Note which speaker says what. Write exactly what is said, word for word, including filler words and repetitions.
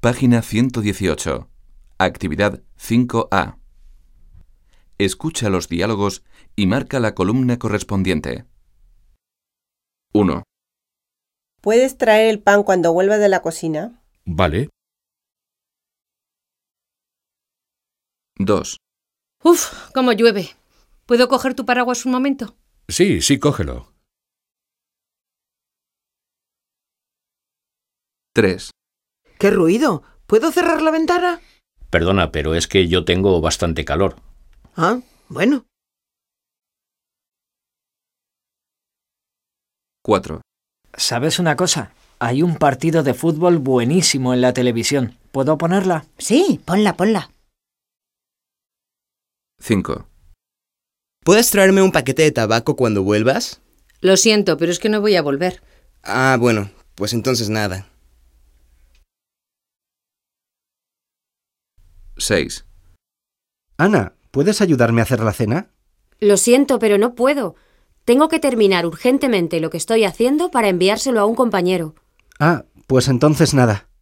Speaker 1: Página ciento dieciocho. Actividad cinco A. Escucha los diálogos y marca la columna correspondiente. uno.
Speaker 2: ¿Puedes traer el pan cuando vuelva de la cocina?
Speaker 3: Vale.
Speaker 1: dos.
Speaker 4: Uf, cómo llueve. ¿Puedo coger tu paraguas un momento?
Speaker 3: Sí, sí, cógelo.
Speaker 1: tres.
Speaker 5: ¡Qué ruido! ¿Puedo cerrar la ventana?
Speaker 6: Perdona, pero es que yo tengo bastante calor.
Speaker 5: Ah, bueno.
Speaker 1: cuatro.
Speaker 7: ¿Sabes una cosa? Hay un partido de fútbol buenísimo en la televisión. ¿Puedo ponerla?
Speaker 8: Sí, ponla, ponla.
Speaker 1: cinco.
Speaker 9: ¿Puedes traerme un paquete de tabaco cuando vuelvas?
Speaker 4: Lo siento, pero es que no voy a volver.
Speaker 9: Ah, bueno, pues entonces nada.
Speaker 1: seis.
Speaker 10: Ana, ¿puedes ayudarme a hacer la cena?
Speaker 11: Lo siento, pero no puedo. Tengo que terminar urgentemente lo que estoy haciendo para enviárselo a un compañero.
Speaker 10: Ah, pues entonces nada.